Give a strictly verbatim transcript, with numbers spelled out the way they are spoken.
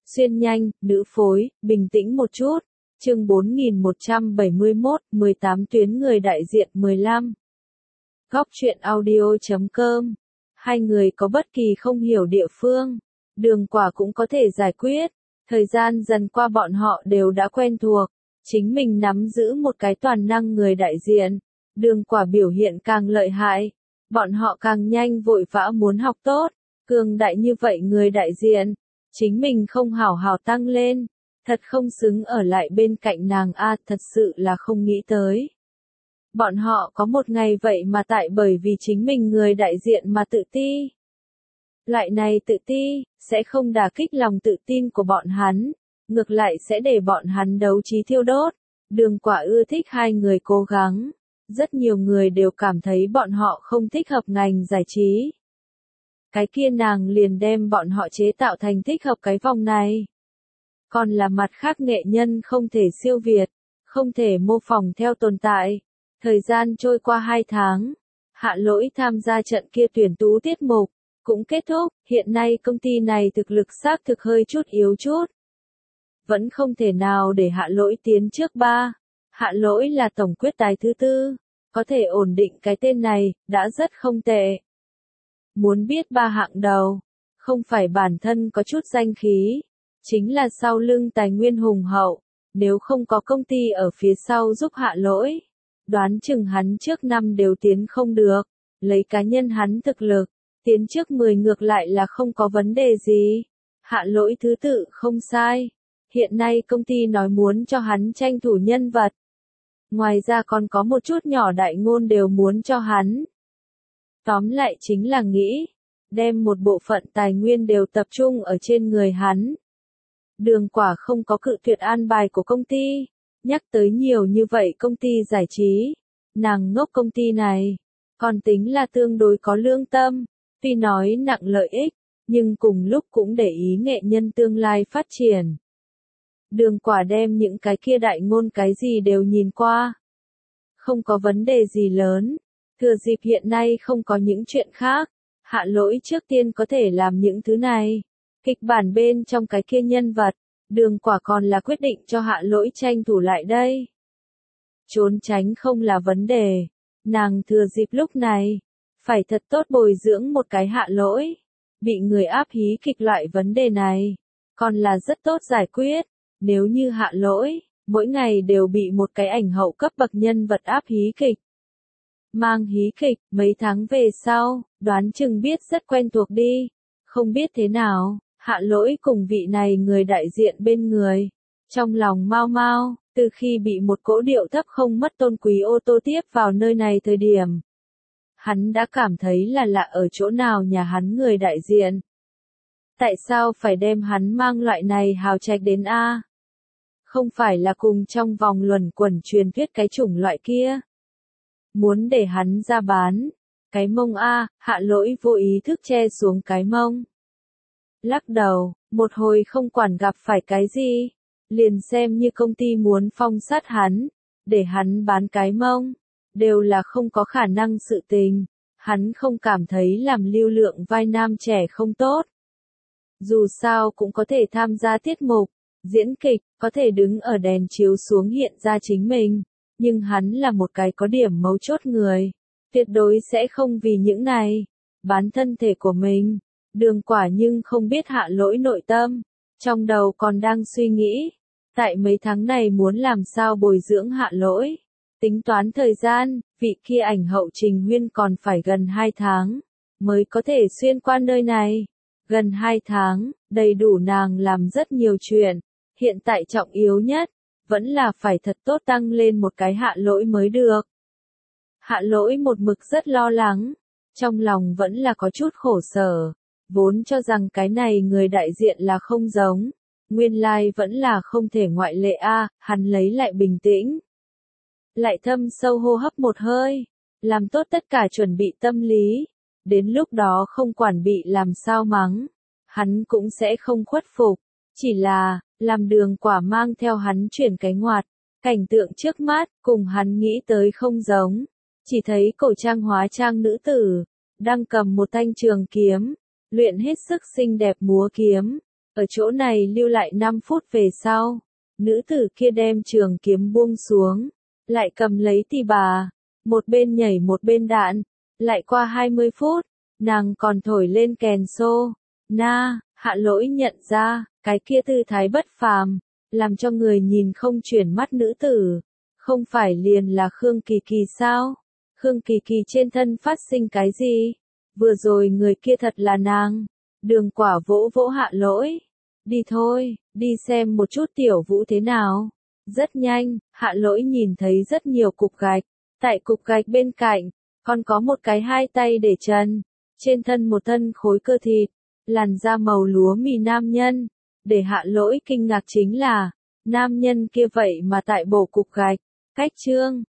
Xuyên nhanh, nữ phối, bình tĩnh một chút. Chương bốn nghìn một trăm bảy mươi mốt, mười tám tuyến người đại diện mười lăm. Góc truyện audio chấm com. Hai người có bất kỳ không hiểu địa phương, Đường Quả cũng có thể giải quyết. Thời gian dần qua bọn họ đều đã quen thuộc. Chính mình nắm giữ một cái toàn năng người đại diện. Đường Quả biểu hiện càng lợi hại. Bọn họ càng nhanh vội vã muốn học tốt. Cường đại như vậy người đại diện. Chính mình không hảo hảo tăng lên. Thật không xứng ở lại bên cạnh nàng a, thật sự là không nghĩ tới. Bọn họ có một ngày vậy mà tại bởi vì chính mình người đại diện mà tự ti. Loại này tự ti, sẽ không đả kích lòng tự tin của bọn hắn, ngược lại sẽ để bọn hắn đấu trí thiêu đốt. Đường Quả ưa thích hai người cố gắng. Rất nhiều người đều cảm thấy bọn họ không thích hợp ngành giải trí. Cái kia nàng liền đem bọn họ chế tạo thành thích hợp cái vòng này. Còn là mặt khác nghệ nhân không thể siêu việt, không thể mô phỏng theo tồn tại. Thời gian trôi qua hai tháng, Hạ Lỗi tham gia trận kia tuyển tú tiết mục, cũng kết thúc. Hiện nay công ty này thực lực xác thực hơi chút yếu chút. Vẫn không thể nào để Hạ Lỗi tiến trước ba. Hạ Lỗi là tổng quyết tài thứ tư, có thể ổn định cái tên này, đã rất không tệ. Muốn biết ba hạng đầu, không phải bản thân có chút danh khí, chính là sau lưng tài nguyên hùng hậu. Nếu không có công ty ở phía sau giúp Hạ Lỗi, đoán chừng hắn trước năm đều tiến không được. Lấy cá nhân hắn thực lực, tiến trước mười ngược lại là không có vấn đề gì. Hạ Lỗi thứ tự không sai. Hiện nay công ty nói muốn cho hắn tranh thủ nhân vật. Ngoài ra còn có một chút nhỏ đại ngôn đều muốn cho hắn. Tóm lại chính là nghĩ, đem một bộ phận tài nguyên đều tập trung ở trên người hắn. Đường Quả không có cự tuyệt an bài của công ty. Nhắc tới nhiều như vậy công ty giải trí. Nàng ngốc công ty này. Còn tính là tương đối có lương tâm. Tuy nói nặng lợi ích, nhưng cùng lúc cũng để ý nghệ nhân tương lai phát triển. Đường Quả đem những cái kia đại ngôn cái gì đều nhìn qua. Không có vấn đề gì lớn. Thừa dịp hiện nay không có những chuyện khác. Hạ Lỗi trước tiên có thể làm những thứ này. Kịch bản bên trong cái kia nhân vật, Đường Quả còn là quyết định cho Hạ Lỗi tranh thủ lại đây. Trốn tránh không là vấn đề. Nàng thừa dịp lúc này, phải thật tốt bồi dưỡng một cái Hạ Lỗi. Bị người áp hí kịch loại vấn đề này, còn là rất tốt giải quyết. Nếu như Hạ Lỗi, mỗi ngày đều bị một cái ảnh hậu cấp bậc nhân vật áp hí kịch. Mang hí kịch, mấy tháng về sau, đoán chừng biết rất quen thuộc đi. Không biết thế nào, Hạ Lỗi cùng vị này người đại diện bên người. Trong lòng mau mau, từ khi bị một cỗ điệu thấp không mất tôn quý ô tô tiếp vào nơi này thời điểm. Hắn đã cảm thấy là lạ ở chỗ nào nhà hắn người đại diện. Tại sao phải đem hắn mang loại này hào trạch đến A? Không phải là cùng trong vòng luẩn quẩn truyền thuyết cái chủng loại kia. Muốn để hắn ra bán. Cái mông A, Hạ Lỗi vô ý thức che xuống cái mông. Lắc đầu, một hồi không quản gặp phải cái gì. Liền xem như công ty muốn phong sát hắn, để hắn bán cái mông. Đều là không có khả năng sự tình. Hắn không cảm thấy làm lưu lượng vai nam trẻ không tốt. Dù sao cũng có thể tham gia tiết mục, diễn kịch, có thể đứng ở đèn chiếu xuống hiện ra chính mình. Nhưng hắn là một cái có điểm mấu chốt người. Tuyệt đối sẽ không vì những này. Bán thân thể của mình. Đường Quả nhưng không biết Hạ Lỗi nội tâm. Trong đầu còn đang suy nghĩ. Tại mấy tháng này muốn làm sao bồi dưỡng Hạ Lỗi. Tính toán thời gian, vị kia ảnh hậu Trình Huyên còn phải gần hai tháng. Mới có thể xuyên qua nơi này. Gần hai tháng, đầy đủ nàng làm rất nhiều chuyện. Hiện tại trọng yếu nhất, vẫn là phải thật tốt tăng lên một cái Hạ Lỗi mới được. Hạ Lỗi một mực rất lo lắng. Trong lòng vẫn là có chút khổ sở. Vốn cho rằng cái này người đại diện là không giống. Nguyên lai vẫn là không thể ngoại lệ a. Hắn lấy lại bình tĩnh. Lại thâm sâu hô hấp một hơi. Làm tốt tất cả chuẩn bị tâm lý. Đến lúc đó không quản bị làm sao mắng. Hắn cũng sẽ không khuất phục. Chỉ là, làm Đường Quả mang theo hắn chuyển cái ngoặt. Cảnh tượng trước mắt, cùng hắn nghĩ tới không giống. Chỉ thấy cổ trang hóa trang nữ tử. Đang cầm một thanh trường kiếm. Luyện hết sức xinh đẹp múa kiếm. Ở chỗ này lưu lại năm phút về sau, nữ tử kia đem trường kiếm buông xuống, lại cầm lấy tỳ bà, một bên nhảy một bên đạn, lại qua hai mươi phút, nàng còn thổi lên kèn xô. Na, Hạ Lỗi nhận ra, cái kia tư thái bất phàm, làm cho người nhìn không chuyển mắt nữ tử, không phải liền là Khương Kỳ Kỳ sao? Khương Kỳ Kỳ trên thân phát sinh cái gì? Vừa rồi người kia thật là nàng. Đường Quả vỗ vỗ Hạ Lỗi. Đi thôi, đi xem một chút tiểu vũ thế nào. Rất nhanh, Hạ Lỗi nhìn thấy rất nhiều cục gạch. Tại cục gạch bên cạnh, còn có một cái hai tay để trần. Trên thân một thân khối cơ thịt, làn da màu lúa mì nam nhân. Để Hạ Lỗi kinh ngạc chính là, nam nhân kia vậy mà tại bổ cục gạch. Cách chương